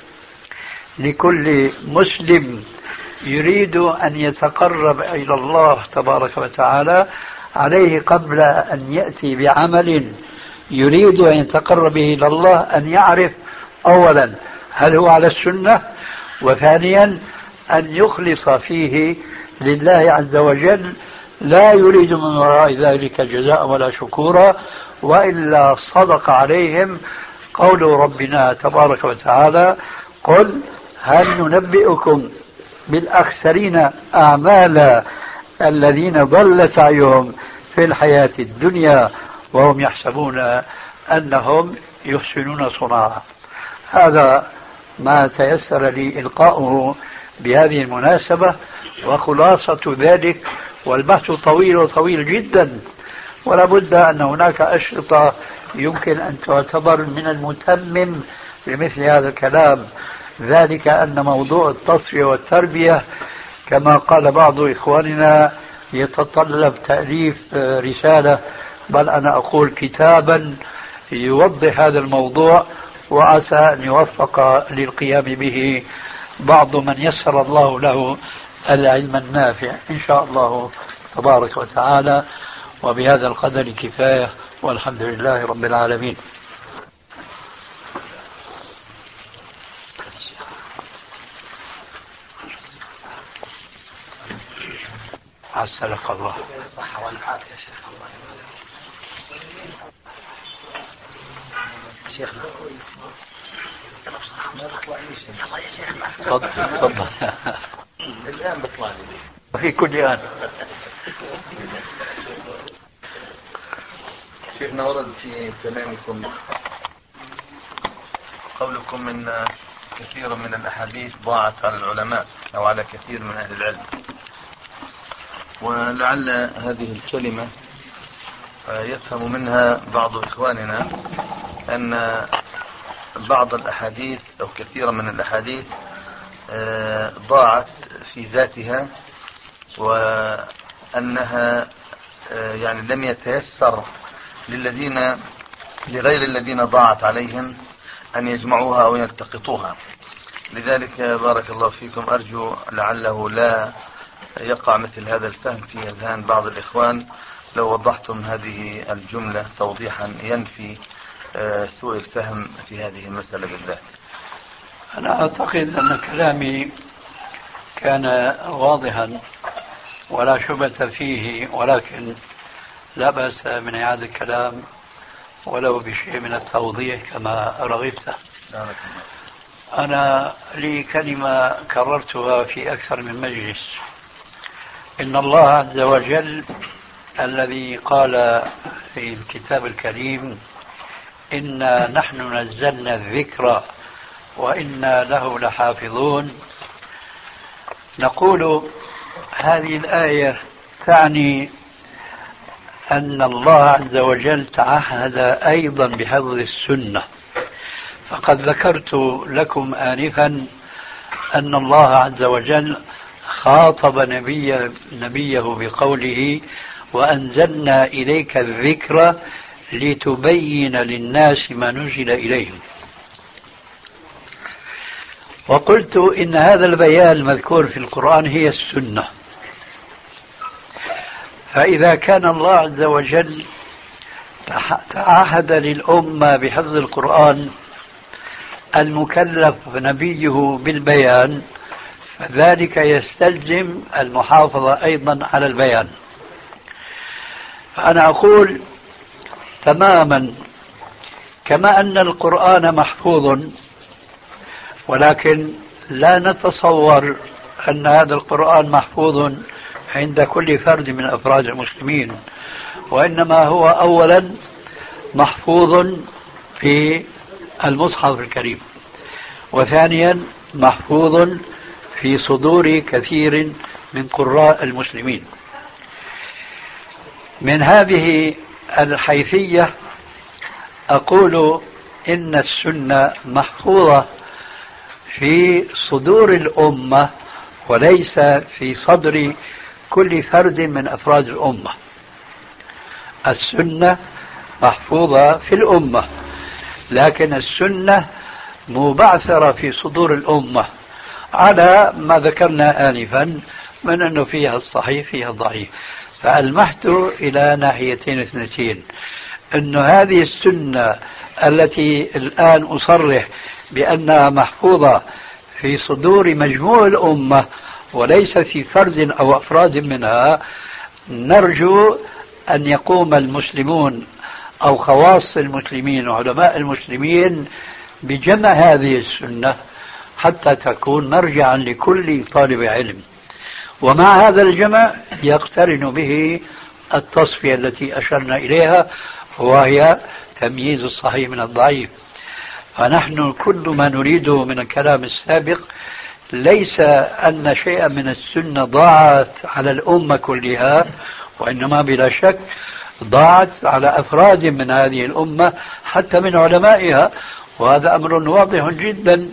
لكل مسلم يريد أن يتقرب إلى الله تبارك وتعالى، عليه قبل أن يأتي بعمل يريد أن يتقرب به إلى الله أن يعرف أولا هل هو على السنة، وثانيا أن يخلص فيه لله عز وجل، لا يريد من وراء ذلك جزاء ولا شكورا، وإلا صدق عليهم قول ربنا تبارك وتعالى: قل هل ننبئكم بالأخسرين أعمالا الذين ضل سعيهم في الحياة الدنيا وهم يحسبون أنهم يحسنون صنعا. هذا ما تيسر لي إلقاؤه بهذه المناسبة، وخلاصة ذلك، والبحث طويل وطويل جدا، ولا بد أن هناك أشرطة يمكن أن تعتبر من المتمم لمثل هذا الكلام، ذلك أن موضوع التصفية والتربية كما قال بعض إخواننا يتطلب تأليف رسالة، بل أنا أقول كتابا يوضح هذا الموضوع، وعسى أن يوفق للقيام به بعض من يسر الله له العلم النافع إن شاء الله تبارك وتعالى. وبهذا القدر كفاية، والحمد لله رب العالمين. عسلك الله. الصحة والعافية يا شيخ. شيخنا الله يا شيخنا. تفضل تفضل. الآن بطلع لي في كل آن. شيخنا ورد في كلامكم قولكم ان كثير من الاحاديث ضاعت على العلماء او على كثير من اهل العلم، ولعل هذه الكلمة يفهم منها بعض اخواننا ان بعض الاحاديث او كثير من الاحاديث ضاعت في ذاتها، وانها يعني لم يتيسر للذين لغير الذين ضاعت عليهم أن يجمعوها أو يلتقطوها. لذلك بارك الله فيكم أرجو لعله لا يقع مثل هذا الفهم في أذهان بعض الإخوان، لو وضحتم هذه الجملة توضيحا ينفي سوء الفهم في هذه المسألة بالذات. أنا أعتقد أن كلامي كان واضحا ولا شبهة فيه، ولكن لا بأس من إعادة الكلام ولو بشيء من التوضيح كما رغبت. أنا لي كلمة كررتها في أكثر من مجلس: إن الله عز وجل الذي قال في الكتاب الكريم: إنا نحن نزلنا الذكر وإنا له لحافظون، نقول هذه الآية تعني أن الله عز وجل تعهد أيضا بحفظ السنة. فقد ذكرت لكم آنفا أن الله عز وجل خاطب نبي نبيه بقوله: وأنزلنا إليك الذكر لتبين للناس ما نزل إليهم. وقلت إن هذا البيان المذكور في القرآن هي السنة. فإذا كان الله عز وجل تعهد للأمة بحفظ القرآن المكلف نبيه بالبيان، فذلك يستلزم المحافظة أيضا على البيان. فأنا أقول تماما كما أن القرآن محفوظ، ولكن لا نتصور أن هذا القرآن محفوظ عند كل فرد من أفراد المسلمين، وإنما هو أولا محفوظ في المصحف الكريم، وثانيا محفوظ في صدور كثير من قراء المسلمين. من هذه الحيثية أقول إن السنة محفوظة في صدور الأمة وليس في صدر كل فرد من أفراد الأمة. السنة محفوظة في الأمة، لكن السنة مبعثرة في صدور الأمة على ما ذكرنا آنفا من أنه فيها الصحيح فيها الضعيف. فألمحت إلى ناحيتين اثنتين، أن هذه السنة التي الآن أصرح بأنها محفوظة في صدور مجموع الأمة وليس في فرد أو أفراد منها، نرجو أن يقوم المسلمون أو خواص المسلمين وعلماء المسلمين بجمع هذه السنة حتى تكون مرجعا لكل طالب علم. ومع هذا الجمع يقترن به التصفية التي أشرنا إليها، وهي تمييز الصحيح من الضعيف. فنحن كل ما نريده من الكلام السابق ليس أن شيئا من السنة ضاعت على الأمة كلها، وإنما بلا شك ضاعت على أفراد من هذه الأمة حتى من علمائها، وهذا أمر واضح جدا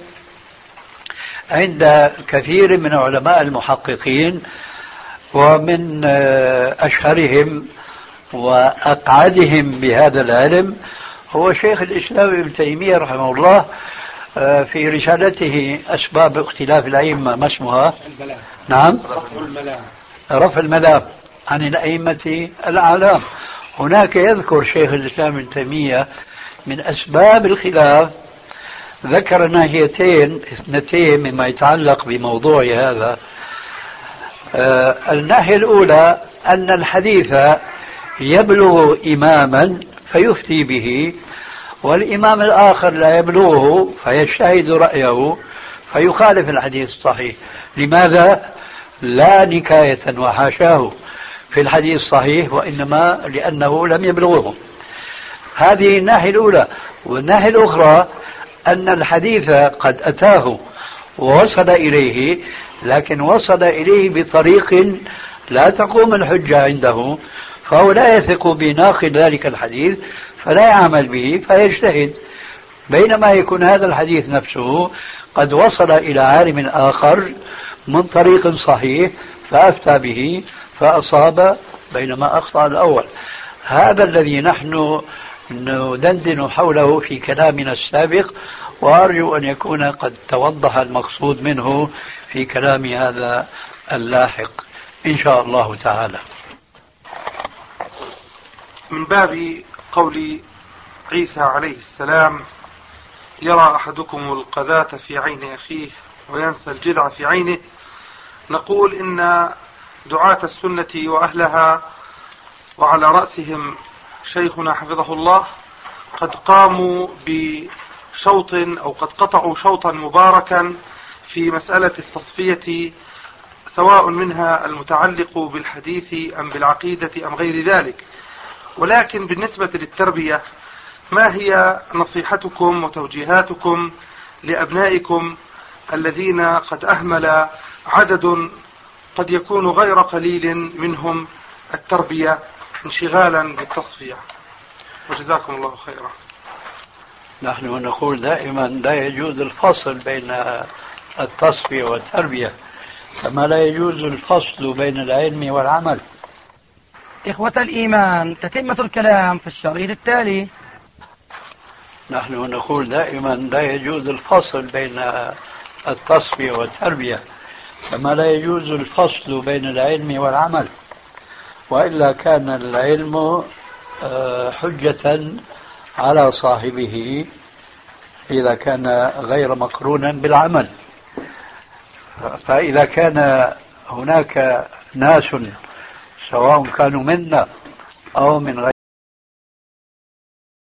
عند كثير من علماء المحققين، ومن أشهرهم وأقعدهم بهذا العلم هو شيخ الإسلام ابن تيمية رحمه الله في رسالته أسباب اختلاف الأئمة، ما اسمها؟ الملام. نعم، رفع الملام. رفع الملام عن الأئمة الأعلام. هناك يذكر شيخ الإسلام ابن تيمية من أسباب الخلاف، ذكر ناحيتين اثنتين مما يتعلق بموضوع هذا. آه الناحية الأولى أن الحديث يبلغ إماما فيفتي به، والإمام الآخر لا يبلغه فيجتهد رأيه فيخالف الحديث الصحيح. لماذا؟ لا نكاية وحاشاه في الحديث الصحيح، وإنما لأنه لم يبلغه. هذه الناحية الأولى. والناحية الأخرى أن الحديث قد أتاه ووصل إليه، لكن وصل إليه بطريق لا تقوم الحجة عنده، فهو لا يثق بناقل ذلك الحديث فلا يعمل به فيجتهد، بينما يكون هذا الحديث نفسه قد وصل إلى عالم آخر من طريق صحيح فأفتى به فأصاب بينما أخطأ الأول. هذا الذي نحن ندندن حوله في كلامنا السابق، وأرجو أن يكون قد توضح المقصود منه في كلام هذا اللاحق إن شاء الله تعالى. من باب قول عيسى عليه السلام: يرى أحدكم القذاة في عين أخيه وينسى الجذع في عينه، نقول إن دعاة السنة وأهلها وعلى رأسهم شيخنا حفظه الله قد قاموا بشوط أو قد قطعوا شوطا مباركا في مسألة التصفية، سواء منها المتعلق بالحديث أم بالعقيدة أم غير ذلك. ولكن بالنسبة للتربية، ما هي نصيحتكم وتوجيهاتكم لأبنائكم الذين قد أهمل عدد قد يكون غير قليل منهم التربية انشغالا بالتصفية؟ وجزاكم الله خيرا. نحن نقول دائما لا يجوز الفصل بين التصفية والتربية، كما لا يجوز الفصل بين العلم والعمل. إخوة الإيمان، تتمة الكلام في الشريط التالي. نحن نقول دائما لا يجوز الفصل بين التصفية والتربية، كما لا يجوز الفصل بين العلم والعمل، وإلا كان العلم حجة على صاحبه إذا كان غير مقرونا بالعمل. فإذا كان هناك ناس سواء كانوا منا أو من